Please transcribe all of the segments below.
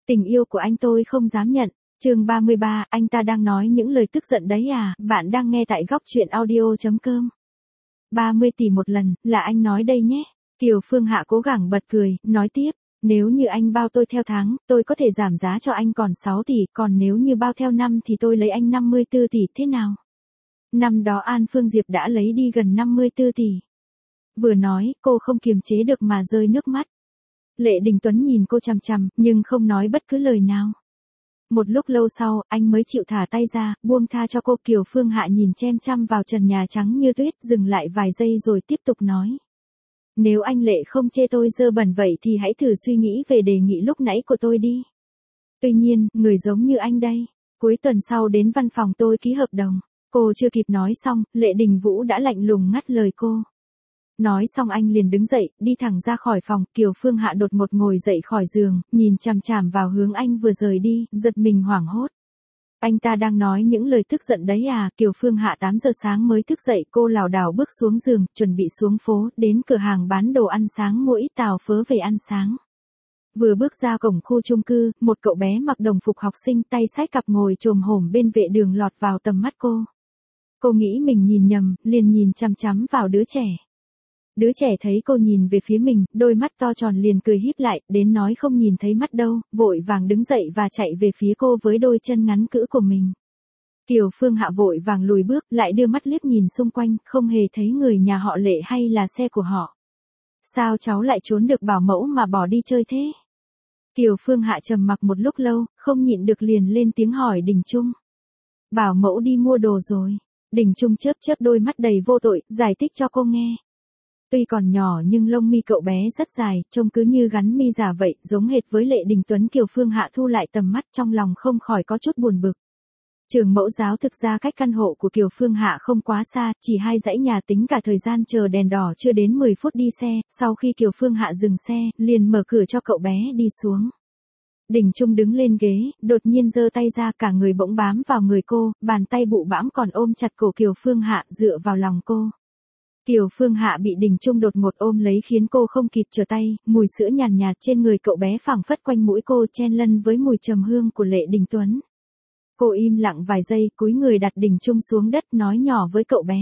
Tình yêu của anh tôi không dám nhận. Chương 33, anh ta đang nói những lời tức giận đấy à? Bạn đang nghe tại góc truyện audio.com. 30 tỷ một lần, là anh nói đây nhé. Kiều Phương Hạ cố gắng bật cười, nói tiếp. Nếu như anh bao tôi theo tháng, tôi có thể giảm giá cho anh còn 6 tỷ, còn nếu như bao theo năm thì tôi lấy anh 54 tỷ, thế nào? Năm đó An Phương Diệp đã lấy đi gần 54 tỷ. Vừa nói, cô không kiềm chế được mà rơi nước mắt. Lệ Đình Tuấn nhìn cô chằm chằm, nhưng không nói bất cứ lời nào. Một lúc lâu sau, anh mới chịu thả tay ra, buông tha cho cô. Kiều Phương Hạ nhìn chăm chăm vào trần nhà trắng như tuyết, dừng lại vài giây rồi tiếp tục nói. Nếu anh Lệ không chê tôi dơ bẩn vậy thì hãy thử suy nghĩ về đề nghị lúc nãy của tôi đi. Tuy nhiên, người giống như anh đây, cuối tuần sau đến văn phòng tôi ký hợp đồng. Cô chưa kịp nói xong, Lệ Đình Vũ đã lạnh lùng ngắt lời cô. Nói xong anh liền đứng dậy, đi thẳng ra khỏi phòng. Kiều Phương Hạ đột ngột ngồi dậy khỏi giường, nhìn chằm chằm vào hướng anh vừa rời đi, giật mình hoảng hốt. Anh ta đang nói những lời tức giận đấy à? Kiều Phương Hạ 8 giờ sáng mới thức dậy, cô lảo đảo bước xuống giường, chuẩn bị xuống phố, đến cửa hàng bán đồ ăn sáng mua ít tàu phớ về ăn sáng. Vừa bước ra cổng khu chung cư, một cậu bé mặc đồng phục học sinh tay xách cặp ngồi chồm hổm bên vệ đường lọt vào tầm mắt cô. Cô nghĩ mình nhìn nhầm, liền nhìn chăm chăm vào đứa trẻ. Đứa trẻ thấy cô nhìn về phía mình, đôi mắt to tròn liền cười híp lại, đến nói không nhìn thấy mắt đâu, vội vàng đứng dậy và chạy về phía cô với đôi chân ngắn cữ của mình. Kiều Phương Hạ vội vàng lùi bước, lại đưa mắt liếc nhìn xung quanh, không hề thấy người nhà họ Lệ hay là xe của họ. Sao cháu lại trốn được bảo mẫu mà bỏ đi chơi thế? Kiều Phương Hạ trầm mặc một lúc lâu, không nhịn được liền lên tiếng hỏi Đình Trung. Bảo mẫu đi mua đồ rồi. Đình Trung chớp chớp đôi mắt đầy vô tội, giải thích cho cô nghe. Tuy còn nhỏ nhưng lông mi cậu bé rất dài, trông cứ như gắn mi giả vậy, giống hệt với Lệ Đình Tuấn. Kiều Phương Hạ thu lại tầm mắt, trong lòng không khỏi có chút buồn bực. Trường mẫu giáo thực ra cách căn hộ của Kiều Phương Hạ không quá xa, chỉ 2 dãy nhà, tính cả thời gian chờ đèn đỏ chưa đến 10 phút đi xe. Sau khi Kiều Phương Hạ dừng xe, liền mở cửa cho cậu bé đi xuống. Đình Trung đứng lên ghế, đột nhiên giơ tay ra, cả người bỗng bám vào người cô, bàn tay bụ bãm còn ôm chặt cổ Kiều Phương Hạ, dựa vào lòng cô. Kiều Phương Hạ bị Đình Trung đột ngột ôm lấy khiến cô không kịp trở tay, mùi sữa nhàn nhạt trên người cậu bé phảng phất quanh mũi cô, chen lân với mùi trầm hương của Lệ Đình Tuấn. Cô im lặng vài giây, cúi người đặt Đình Trung xuống đất, nói nhỏ với cậu bé.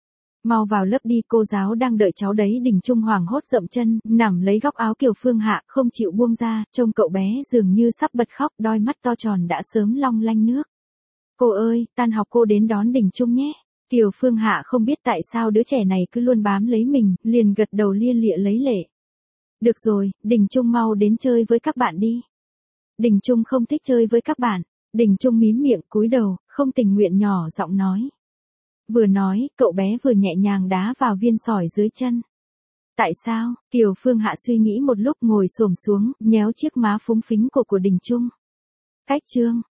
Mau vào lớp đi, cô giáo đang đợi cháu đấy. Đình Trung hoảng hốt dậm chân, nằm lấy góc áo Kiều Phương Hạ, không chịu buông ra, trông cậu bé dường như sắp bật khóc, đôi mắt to tròn đã sớm long lanh nước. Cô ơi, tan học cô đến đón Đình Trung nhé. Kiều Phương Hạ không biết tại sao đứa trẻ này cứ luôn bám lấy mình, liền gật đầu lia lịa lấy lệ. Được rồi, Đình Trung mau đến chơi với các bạn đi. Đình Trung không thích chơi với các bạn. Đình Trung mím miệng cúi đầu, không tình nguyện nhỏ giọng nói. Vừa nói, cậu bé vừa nhẹ nhàng đá vào viên sỏi dưới chân. Tại sao? Kiều Phương Hạ suy nghĩ một lúc, ngồi xổm xuống, nhéo chiếc má phúng phính của Đình Trung. Cách chương